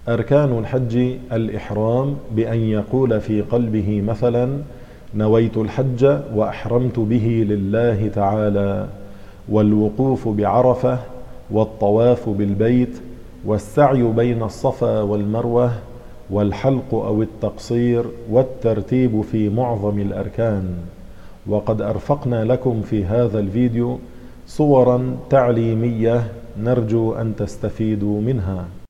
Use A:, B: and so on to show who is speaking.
A: أركان الحج الإحرام، بأن يقول في قلبه مثلا: نويت الحج وأحرمت به لله تعالى، والوقوف بعرفة، والطواف بالبيت، والسعي بين الصفا والمروة، والحلق أو التقصير، والترتيب في معظم الأركان. وقد أرفقنا لكم في هذا الفيديو صورا تعليمية نرجو أن تستفيدوا منها.